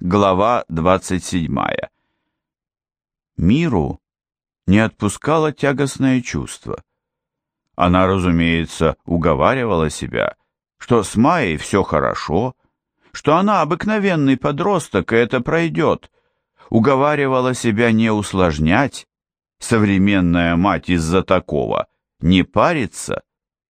Глава 27. Миру не отпускало тягостное чувство. Она, разумеется, уговаривала себя, что с Майей все хорошо, что она обыкновенный подросток, и это пройдет. Уговаривала себя не усложнять, современная мать из-за такого, не париться.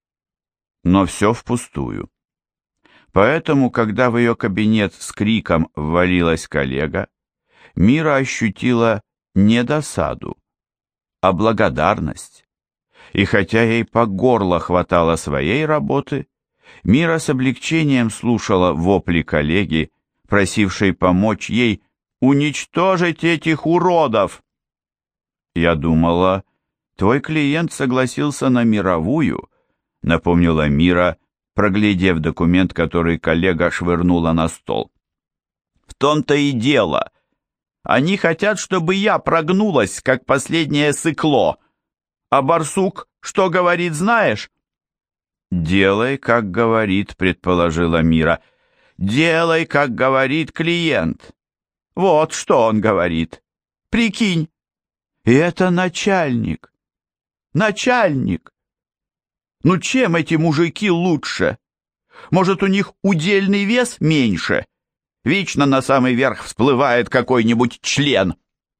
Но все впустую. Поэтому, когда в ее кабинет с криком ввалилась коллега, Мира ощутила не досаду, а благодарность. И хотя ей по горло хватало своей работы, Мира с облегчением слушала вопли коллеги, просившей помочь ей уничтожить этих уродов. «Я думала, твой клиент согласился на мировую», — напомнила Мира, проглядев документ, который коллега швырнула на стол. «В том-то и дело. Они хотят, чтобы я прогнулась, как последнее сыкло. А барсук что говорит, знаешь?» «Делай, как говорит», — предположила Мира. «Делай, как говорит клиент». Вот что он говорит. Прикинь. И это начальник. Начальник. Ну чем эти мужики лучше? Может, у них удельный вес меньше? Вечно на самый верх всплывает какой-нибудь член.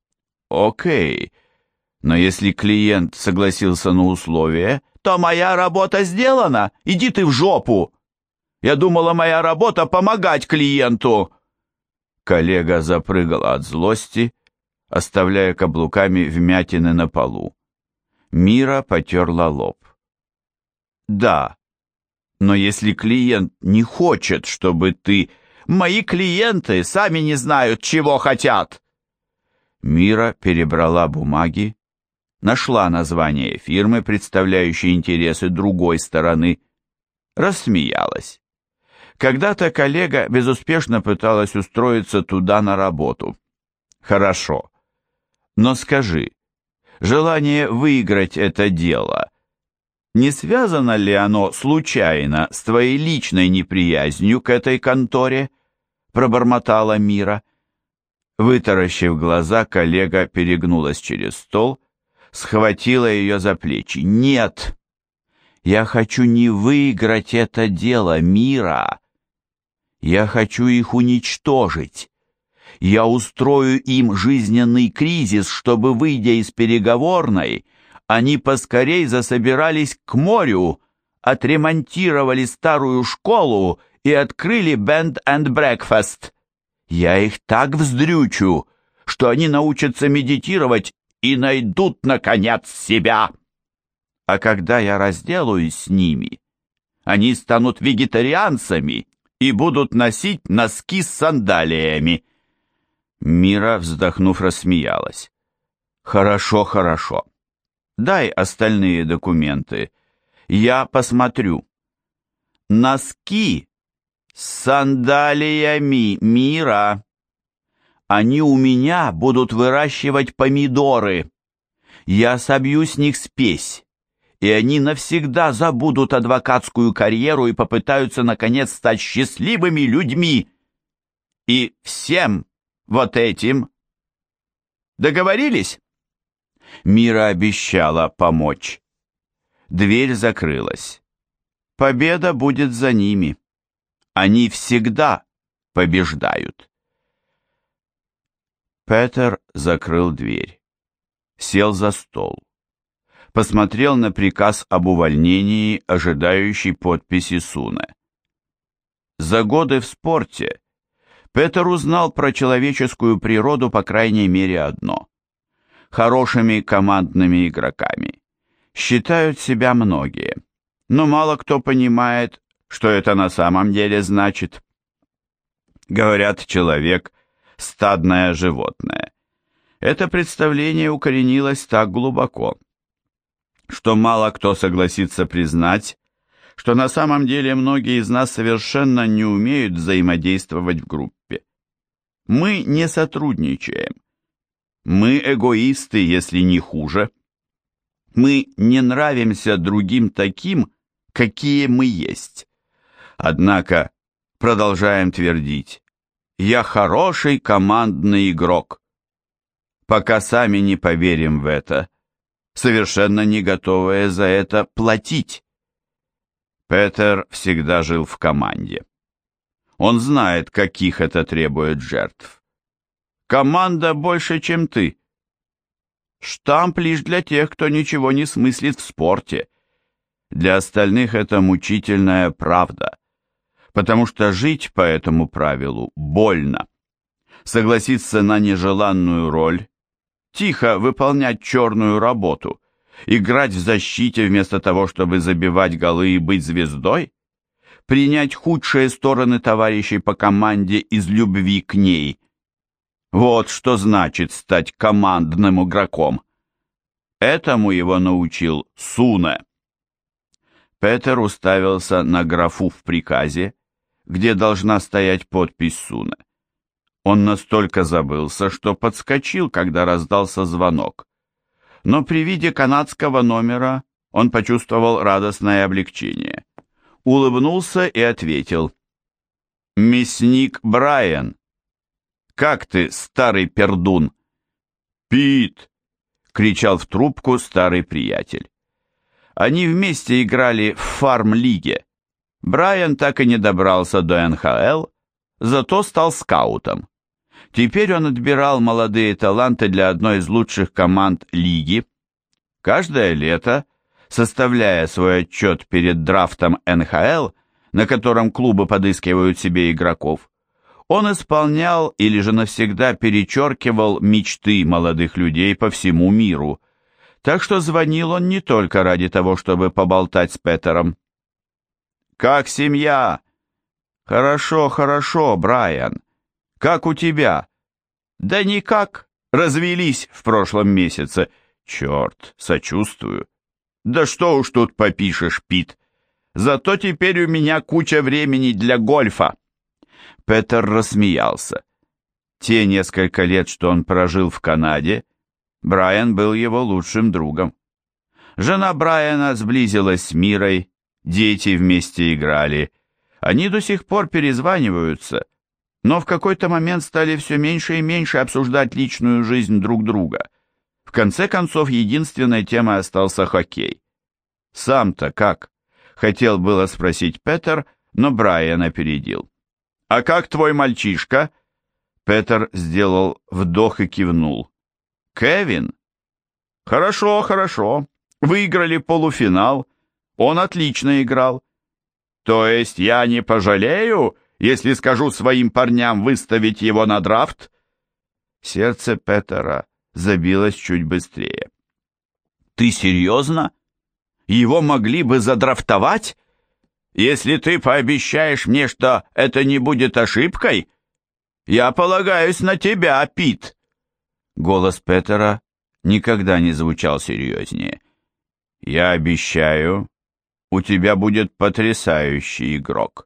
Окей, но если клиент согласился на условия, то моя работа сделана. Иди ты в жопу. Я думала, моя работа помогать клиенту. Коллега запрыгала от злости, оставляя каблуками вмятины на полу. Мира потерла лоб. «Да, но если клиент не хочет, чтобы ты...» «Мои клиенты сами не знают, чего хотят!» Мира перебрала бумаги, нашла название фирмы, представляющей интересы другой стороны, рассмеялась. Когда-то коллега безуспешно пыталась устроиться туда на работу. «Хорошо, но скажи, желание выиграть это дело, не связано ли оно случайно с твоей личной неприязнью к этой конторе?» Пробормотала Мира. Вытаращив глаза, коллега перегнулась через стол, схватила ее за плечи. «Нет! Я хочу не выиграть это дело, Мира! Я хочу их уничтожить! Я устрою им жизненный кризис, чтобы, выйдя из переговорной, они поскорей засобирались к морю, отремонтировали старую школу и открыли Bed and Breakfast. Я их так вздрючу, что они научатся медитировать и найдут, наконец, себя. А когда я разделаюсь с ними, они станут вегетарианцами и будут носить носки с сандалиями». Мира, вздохнув, рассмеялась. «Хорошо, хорошо. Дай остальные документы. Я посмотрю». «Носки с сандалиями, Мира. Они у меня будут выращивать помидоры. Я собью с них спесь, и они навсегда забудут адвокатскую карьеру и попытаются, наконец, стать счастливыми людьми. И всем вот этим. Договорились?» Мира обещала помочь. Дверь закрылась. Победа будет за ними. Они всегда побеждают. Петер закрыл дверь. Сел за стол. Посмотрел на приказ об увольнении, ожидающий подписи Суне. За годы в спорте Петер узнал про человеческую природу по крайней мере одно. Хорошими командными игроками считают себя многие, но мало кто понимает, что это на самом деле значит. Говорят, человек – стадное животное. Это представление укоренилось так глубоко, что мало кто согласится признать, что на самом деле многие из нас совершенно не умеют взаимодействовать в группе. Мы не сотрудничаем. Мы эгоисты, если не хуже. Мы не нравимся другим таким, какие мы есть. Однако продолжаем твердить: «Я хороший командный игрок». Пока сами не поверим в это, совершенно не готовые за это платить. Петер всегда жил в команде. Он знает, каких это требует жертв. Команда больше, чем ты. Штамп лишь для тех, кто ничего не смыслит в спорте. Для остальных это мучительная правда, потому что жить по этому правилу больно. Согласиться на нежеланную роль, тихо выполнять черную работу, играть в защите вместо того, чтобы забивать голы и быть звездой, принять худшие стороны товарищей по команде из любви к ней. Вот что значит стать командным игроком. Этому его научил Суне. Петер уставился на графу в приказе, где должна стоять подпись Суне. Он настолько забылся, что подскочил, когда раздался звонок. Но при виде канадского номера он почувствовал радостное облегчение. Улыбнулся и ответил: «Мясник Брайан, как ты, старый пердун?» «Пит!» — кричал в трубку старый приятель. Они вместе играли в фарм-лиге. Брайан так и не добрался до НХЛ, зато стал скаутом. Теперь он отбирал молодые таланты для одной из лучших команд лиги. Каждое лето, составляя свой отчет перед драфтом НХЛ, на котором клубы подыскивают себе игроков, он исполнял или же навсегда перечеркивал мечты молодых людей по всему миру, так что звонил он не только ради того, чтобы поболтать с Петером. «Как семья?» «Хорошо, хорошо, Брайан. Как у тебя?» «Да никак. Развелись в прошлом месяце. Черт, сочувствую». «Да что уж тут попишешь, Пит. Зато теперь у меня куча времени для гольфа». Петер рассмеялся. Те несколько лет, что он прожил в Канаде, Брайан был его лучшим другом. Жена Брайана сблизилась с Мирой, дети вместе играли. Они до сих пор перезваниваются, но в какой-то момент стали все меньше и меньше обсуждать личную жизнь друг друга. В конце концов, единственной темой остался хоккей. «Сам-то как?» — хотел было спросить Петер, но Брайан опередил. «А как твой мальчишка?» Петер сделал вдох и кивнул. «Кевин?» «Хорошо, хорошо. Выиграли полуфинал. Он отлично играл. То есть я не пожалею, если скажу своим парням выставить его на драфт?» Сердце Петера забилось чуть быстрее. «Ты серьезно? Его могли бы задрафтовать? Если ты пообещаешь мне, что это не будет ошибкой, я полагаюсь на тебя, Пит». Голос Петера никогда не звучал серьезнее. «Я обещаю, у тебя будет потрясающий игрок.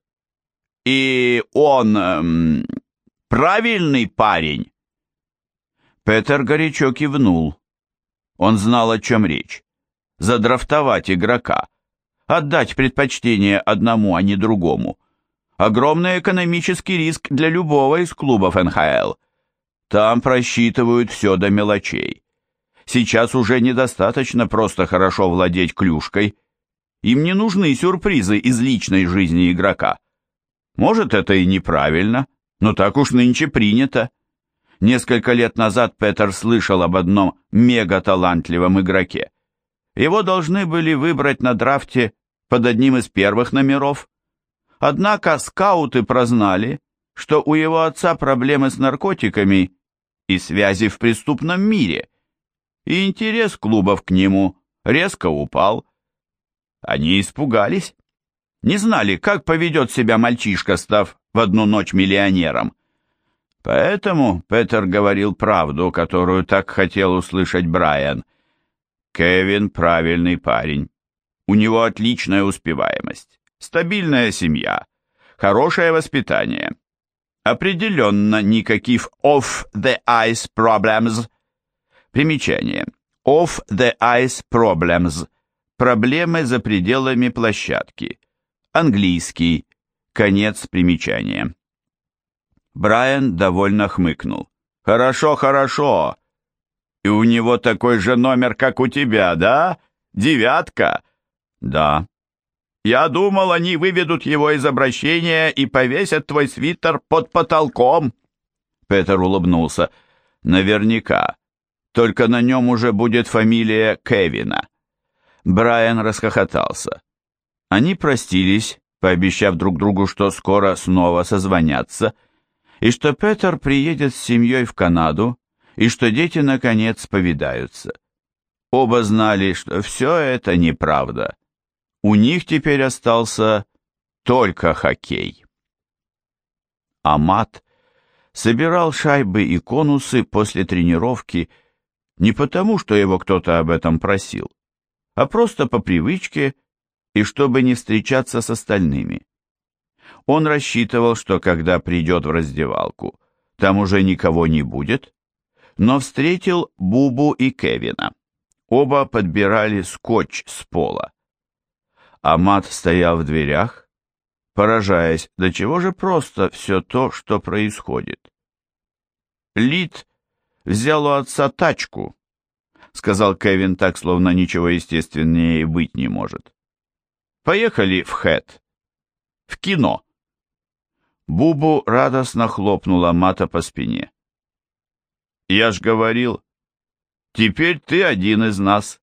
И он правильный парень?» Петер горячо кивнул. Он знал, о чем речь. Задрафтовать игрока, отдать предпочтение одному, а не другому. Огромный экономический риск для любого из клубов НХЛ. Там просчитывают все до мелочей. Сейчас уже недостаточно просто хорошо владеть клюшкой. Им не нужны сюрпризы из личной жизни игрока. Может, это и неправильно, но так уж нынче принято. Несколько лет назад Петер слышал об одном мегаталантливом игроке. Его должны были выбрать на драфте под одним из первых номеров. Однако скауты прознали, что у его отца проблемы с наркотиками и связи в преступном мире, и интерес клубов к нему резко упал. Они испугались, не знали, как поведет себя мальчишка, став в одну ночь миллионером. Поэтому Петер говорил правду, которую так хотел услышать Брайан. Кевин правильный парень. У него отличная успеваемость, стабильная семья, хорошее воспитание. Определенно никаких off-the-ice problems. Примечание. Off-the-ice problems. Проблемы за пределами площадки. Английский. Конец примечания. Брайан довольно хмыкнул. «Хорошо, хорошо. И у него такой же номер, как у тебя, да? 9?» «Да». «Я думал, они выведут его из обращения и повесят твой свитер под потолком». Петер улыбнулся. «Наверняка. Только на нем уже будет фамилия Кевина». Брайан расхохотался. Они простились, пообещав друг другу, что скоро снова созвонятся, и что Петер приедет с семьей в Канаду, и что дети, наконец, повидаются. Оба знали, что все это неправда. У них теперь остался только хоккей. Амат собирал шайбы и конусы после тренировки не потому, что его кто-то об этом просил, а просто по привычке и чтобы не встречаться с остальными. Он рассчитывал, что когда придет в раздевалку, там уже никого не будет, но встретил Бубу и Кевина. Оба подбирали скотч с пола. Амат стоял в дверях, поражаясь, до чего же просто все то, что происходит. «Лид взял у отца тачку», — сказал Кевин так, словно ничего естественнее быть не может. «Поехали в Хэт, в кино». Бубу радостно хлопнула Амата по спине. «Я ж говорил, теперь ты один из нас».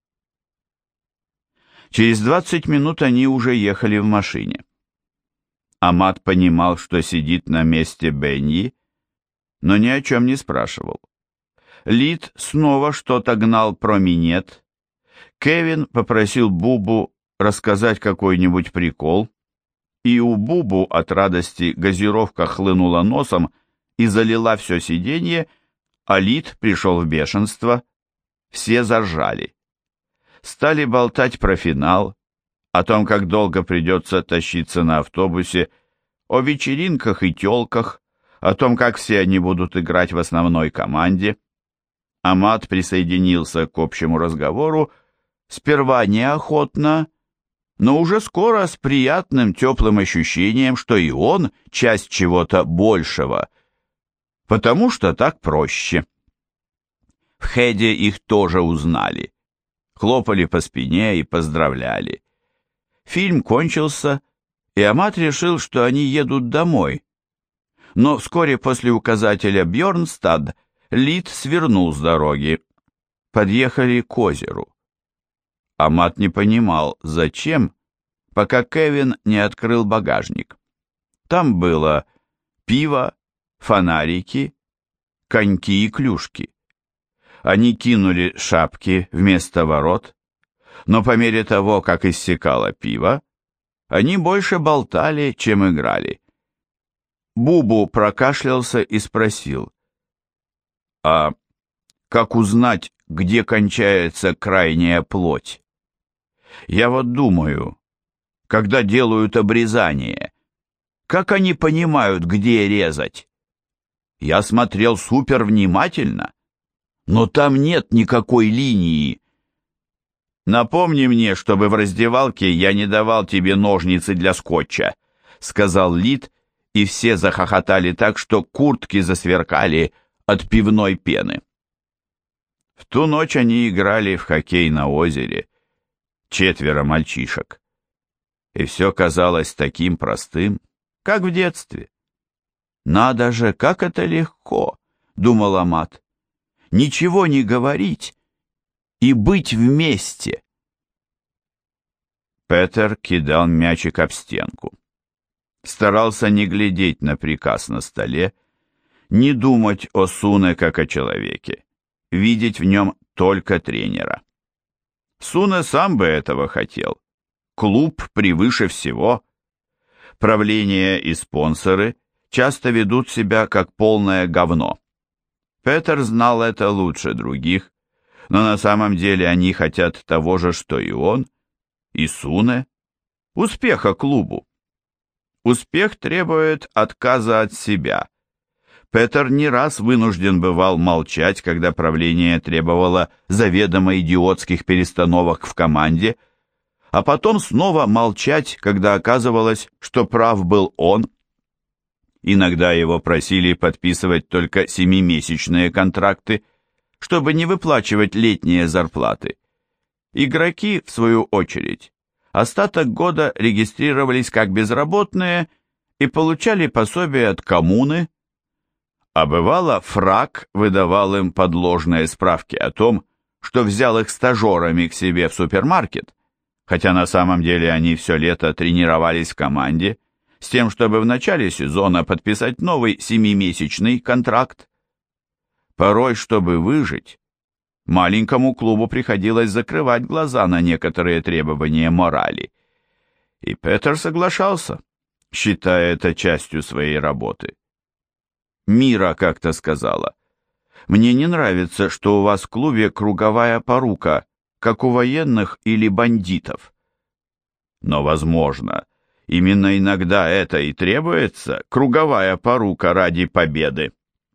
Через 20 минут они уже ехали в машине. Амат понимал, что сидит на месте Бенни, но ни о чем не спрашивал. Лид снова что-то гнал про минет. Кевин попросил Бубу рассказать какой-нибудь прикол, и у Бубу от радости газировка хлынула носом и залила все сиденье, а Лид пришел в бешенство. Все заржали. Стали болтать про финал, о том, как долго придется тащиться на автобусе, о вечеринках и тёлках, о том, как все они будут играть в основной команде. Амат присоединился к общему разговору, сперва неохотно, но уже скоро с приятным теплым ощущением, что и он часть чего-то большего, потому что так проще. В Хэде их тоже узнали. Хлопали по спине и поздравляли. Фильм кончился, и Амат решил, что они едут домой. Но вскоре после указателя Бьорнстад Лид свернул с дороги. Подъехали к озеру. Амат не понимал, зачем, пока Кевин не открыл багажник. Там было пиво, фонарики, коньки и клюшки. Они кинули шапки вместо ворот, но по мере того, как иссякало пиво, они больше болтали, чем играли. Бубу прокашлялся и спросил: «А как узнать, где кончается крайняя плоть? Я вот думаю, когда делают обрезание, как они понимают, где резать? Я смотрел супер внимательно, но там нет никакой линии». «Напомни мне, чтобы в раздевалке я не давал тебе ножницы для скотча», — сказал Лид, и все захохотали так, что куртки засверкали от пивной пены. В ту ночь они играли в хоккей на озере, 4 мальчишек, и все казалось таким простым, как в детстве. «Надо же, как это легко», — думал Амат, — «ничего не говорить и быть вместе». Петер кидал мячик об стенку. Старался не глядеть на приказ на столе, не думать о Суне как о человеке, видеть в нем только тренера. Суне сам бы этого хотел. Клуб превыше всего. Правление и спонсоры часто ведут себя как полное говно. Петер знал это лучше других, но на самом деле они хотят того же, что и он, и Суне, успеха клубу. Успех требует отказа от себя. Петер не раз вынужден бывал молчать, когда правление требовало заведомо идиотских перестановок в команде, а потом снова молчать, когда оказывалось, что прав был он. Иногда его просили подписывать только 7-месячные контракты, чтобы не выплачивать летние зарплаты. Игроки, в свою очередь, остаток года регистрировались как безработные и получали пособие от коммуны, а бывало, фрак выдавал им подложные справки о том, что взял их стажерами к себе в супермаркет, хотя на самом деле они все лето тренировались в команде, с тем, чтобы в начале сезона подписать новый 7-месячный контракт. Порой, чтобы выжить, маленькому клубу приходилось закрывать глаза на некоторые требования морали. И Петер соглашался, считая это частью своей работы. Мира как-то сказала: «Мне не нравится, что у вас в клубе круговая порука, как у военных или бандитов». Но, возможно, именно иногда это и требуется, круговая порука ради победы.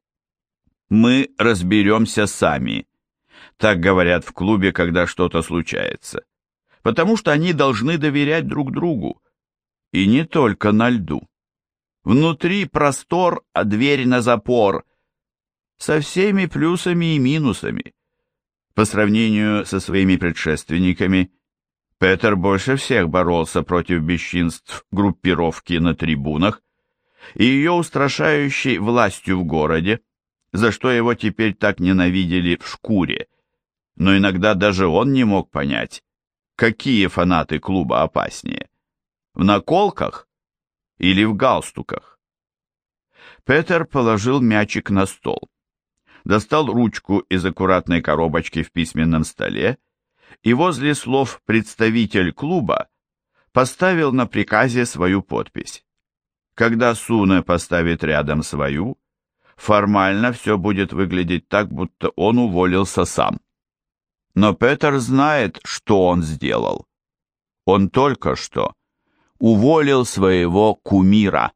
«Мы разберемся сами», так говорят в клубе, когда что-то случается, потому что они должны доверять друг другу, и не только на льду. Внутри простор, а дверь на запор, со всеми плюсами и минусами. По сравнению со своими предшественниками, Петер больше всех боролся против бесчинств группировки на трибунах и ее устрашающей властью в городе, за что его теперь так ненавидели в шкуре, но иногда даже он не мог понять, какие фанаты клуба опаснее – в наколках или в галстуках. Петер положил мячик на стол, достал ручку из аккуратной коробочки в письменном столе и возле слов «представитель клуба» поставил на приказе свою подпись. Когда Суне поставит рядом свою, формально все будет выглядеть так, будто он уволился сам. Но Петер знает, что он сделал. Он только что уволил своего кумира.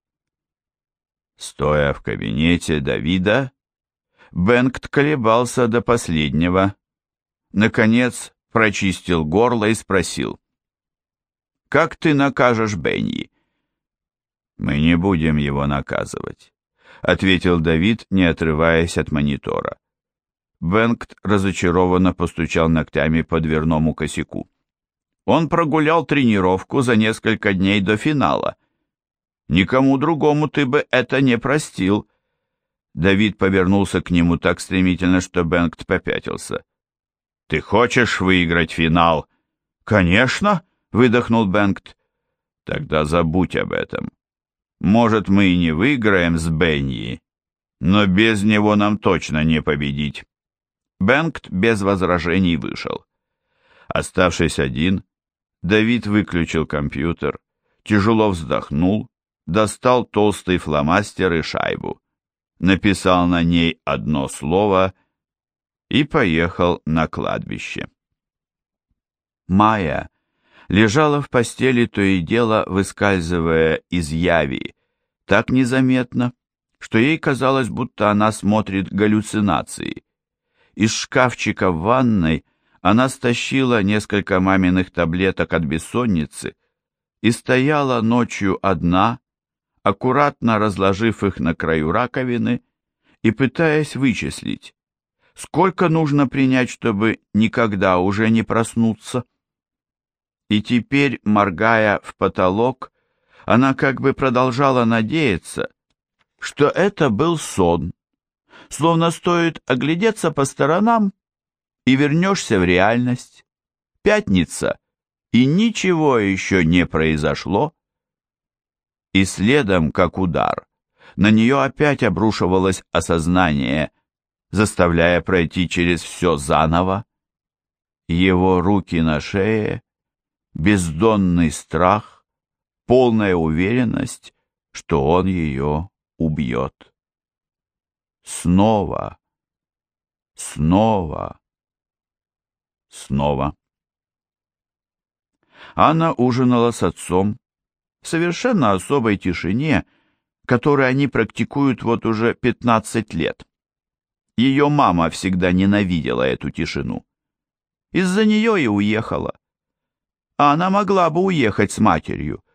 Стоя в кабинете Давида, Бенгт колебался до последнего. Наконец прочистил горло и спросил: «Как ты накажешь Бенни?» «Мы не будем его наказывать», — ответил Давид, не отрываясь от монитора. Бенгт разочарованно постучал ногтями по дверному косяку. Он прогулял тренировку за несколько дней до финала. Никому другому ты бы это не простил. Давид повернулся к нему так стремительно, что Бенгт попятился. «Ты хочешь выиграть финал?» «Конечно!» — выдохнул Бенгт. «Тогда забудь об этом. Может, мы и не выиграем с Бенни, но без него нам точно не победить». Бенгт без возражений вышел. Оставшись один, Давид выключил компьютер, тяжело вздохнул, достал толстый фломастер и шайбу, написал на ней одно слово и поехал на кладбище. Майя лежала в постели, то и дело выскальзывая из яви, так незаметно, что ей казалось, будто она смотрит галлюцинации. Из шкафчика в ванной она стащила несколько маминых таблеток от бессонницы и стояла ночью одна, аккуратно разложив их на краю раковины и пытаясь вычислить, сколько нужно принять, чтобы никогда уже не проснуться. И теперь, моргая в потолок, она как бы продолжала надеяться, что это был сон, словно стоит оглядеться по сторонам, и вернешься в реальность. Пятница, и ничего еще не произошло. И следом, как удар, на нее опять обрушивалось осознание, заставляя пройти через все заново. Его руки на шее, бездонный страх, полная уверенность, что он ее убьет. Снова, снова, снова. Анна ужинала с отцом в совершенно особой тишине, которую они практикуют вот уже 15 лет. Ее мама всегда ненавидела эту тишину. Из-за нее и уехала. А она могла бы уехать с матерью,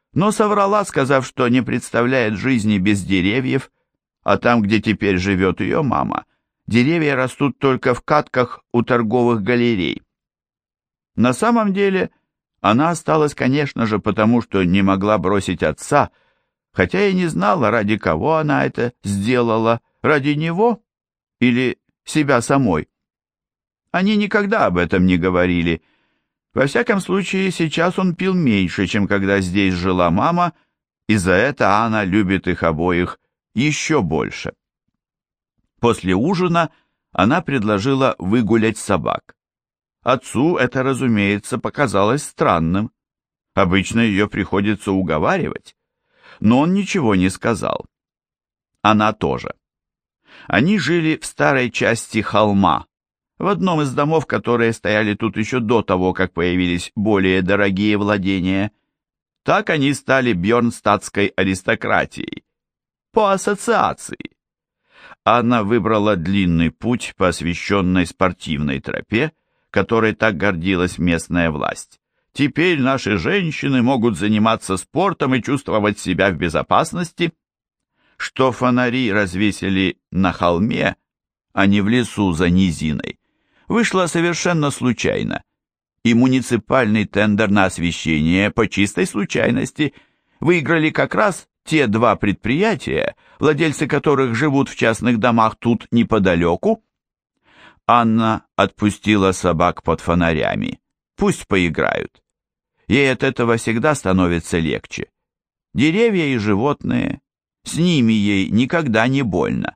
но соврала, сказав, что не представляет жизни без деревьев, а там, где теперь живет ее мама, деревья растут только в катках у торговых галерей. На самом деле она осталась, конечно же, потому что не могла бросить отца, хотя и не знала, ради кого она это сделала, ради него или себя самой. Они никогда об этом не говорили. Во всяком случае, сейчас он пил меньше, чем когда здесь жила мама, и за это Анна любит их обоих еще больше. После ужина она предложила выгулять собак. Отцу это, разумеется, показалось странным. Обычно ее приходится уговаривать. Но он ничего не сказал. Она тоже. Они жили в старой части холма, в одном из домов, которые стояли тут еще до того, как появились более дорогие владения. Так они стали бьернстадтской аристократией. По ассоциации. Анна выбрала длинный путь по освещенной спортивной тропе, которой так гордилась местная власть. Теперь наши женщины могут заниматься спортом и чувствовать себя в безопасности. Что фонари развесили на холме, а не в лесу за низиной, вышло совершенно случайно, и муниципальный тендер на освещение по чистой случайности выиграли как раз те два предприятия, владельцы которых живут в частных домах тут неподалеку. Анна отпустила собак под фонарями. Пусть поиграют. Ей от этого всегда становится легче. Деревья и животные, с ними ей никогда не больно.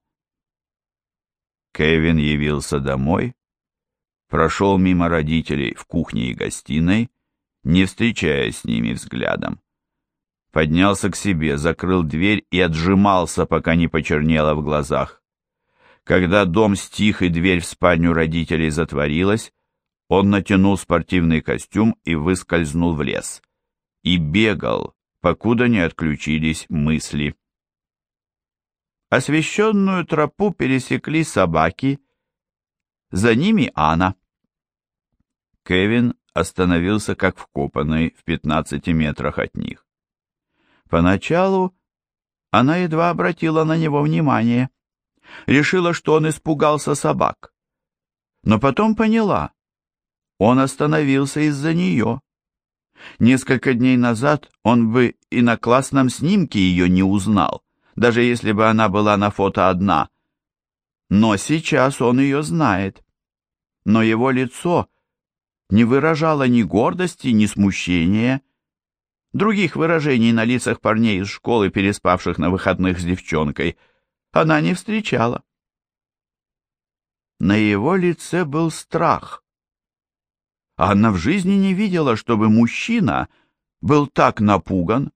Кевин явился домой, прошел мимо родителей в кухне и гостиной, не встречаясь с ними взглядом. Поднялся к себе, закрыл дверь и отжимался, пока не почернело в глазах. Когда дом стих и дверь в спальню родителей затворилась, он натянул спортивный костюм и выскользнул в лес. И бегал, покуда не отключились мысли. Освещенную тропу пересекли собаки, за ними Анна. Кевин остановился как вкопанный в 15 метрах от них. Поначалу она едва обратила на него внимание, решила, что он испугался собак, но потом поняла, он остановился из-за нее. Несколько дней назад он бы и на классном снимке ее не узнал, даже если бы она была на фото одна. Но сейчас он ее знает. Но его лицо не выражало ни гордости, ни смущения. Других выражений на лицах парней из школы, переспавших на выходных с девчонкой, она не встречала. На его лице был страх. Анна в жизни не видела, чтобы мужчина был так напуган.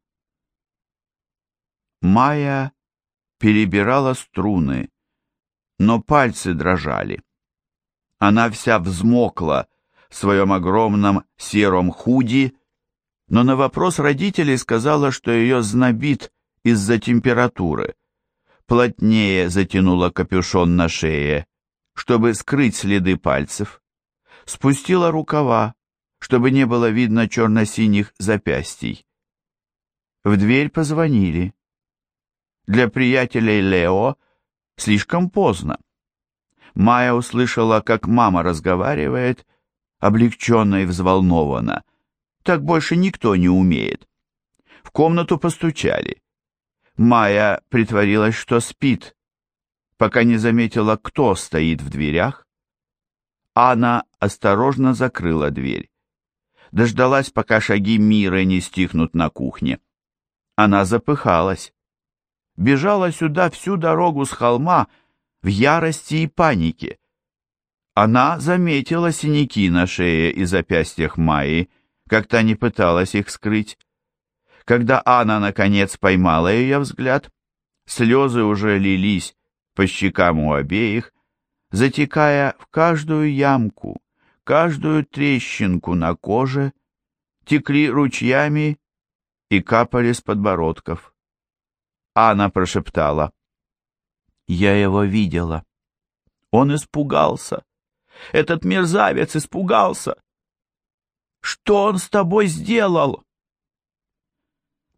Майя перебирала струны, но пальцы дрожали. Она вся взмокла в своем огромном сером худи, но на вопрос родителей сказала, что ее знобит из-за температуры. Плотнее затянула капюшон на шее, чтобы скрыть следы пальцев. Спустила рукава, чтобы не было видно черно-синих запястий. В дверь позвонили. Для приятелей Лео слишком поздно. Майя услышала, как мама разговаривает, облегченно и взволнованно. Так больше никто не умеет. В комнату постучали. Майя притворилась, что спит, пока не заметила, кто стоит в дверях. Анна осторожно закрыла дверь. Дождалась, пока шаги Миры не стихнут на кухне. Она запыхалась. Бежала сюда всю дорогу с холма в ярости и панике. Она заметила синяки на шее и запястьях Майи, как та не пыталась их скрыть. Когда Анна, наконец, поймала ее взгляд, слезы уже лились по щекам у обеих, затекая в каждую ямку, каждую трещинку на коже, текли ручьями и капали с подбородков. Анна прошептала: «Я его видела. Он испугался. Этот мерзавец испугался. Что он с тобой сделал?»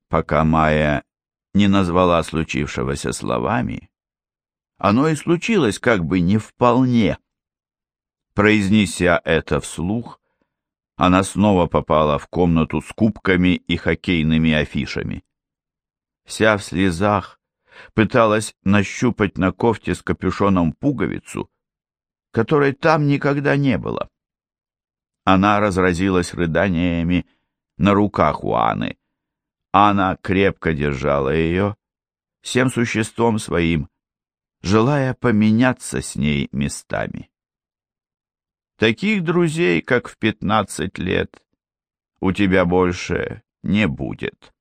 Пока Майя не назвала случившегося словами, оно и случилось как бы не вполне. Произнеся это вслух, она снова попала в комнату с кубками и хоккейными афишами. Вся в слезах пыталась нащупать на кофте с капюшоном пуговицу, которой там никогда не было. Она разразилась рыданиями на руках у Анны. Анна крепко держала ее, всем существом своим, желая поменяться с ней местами. Таких друзей, как в 15 лет, у тебя больше не будет.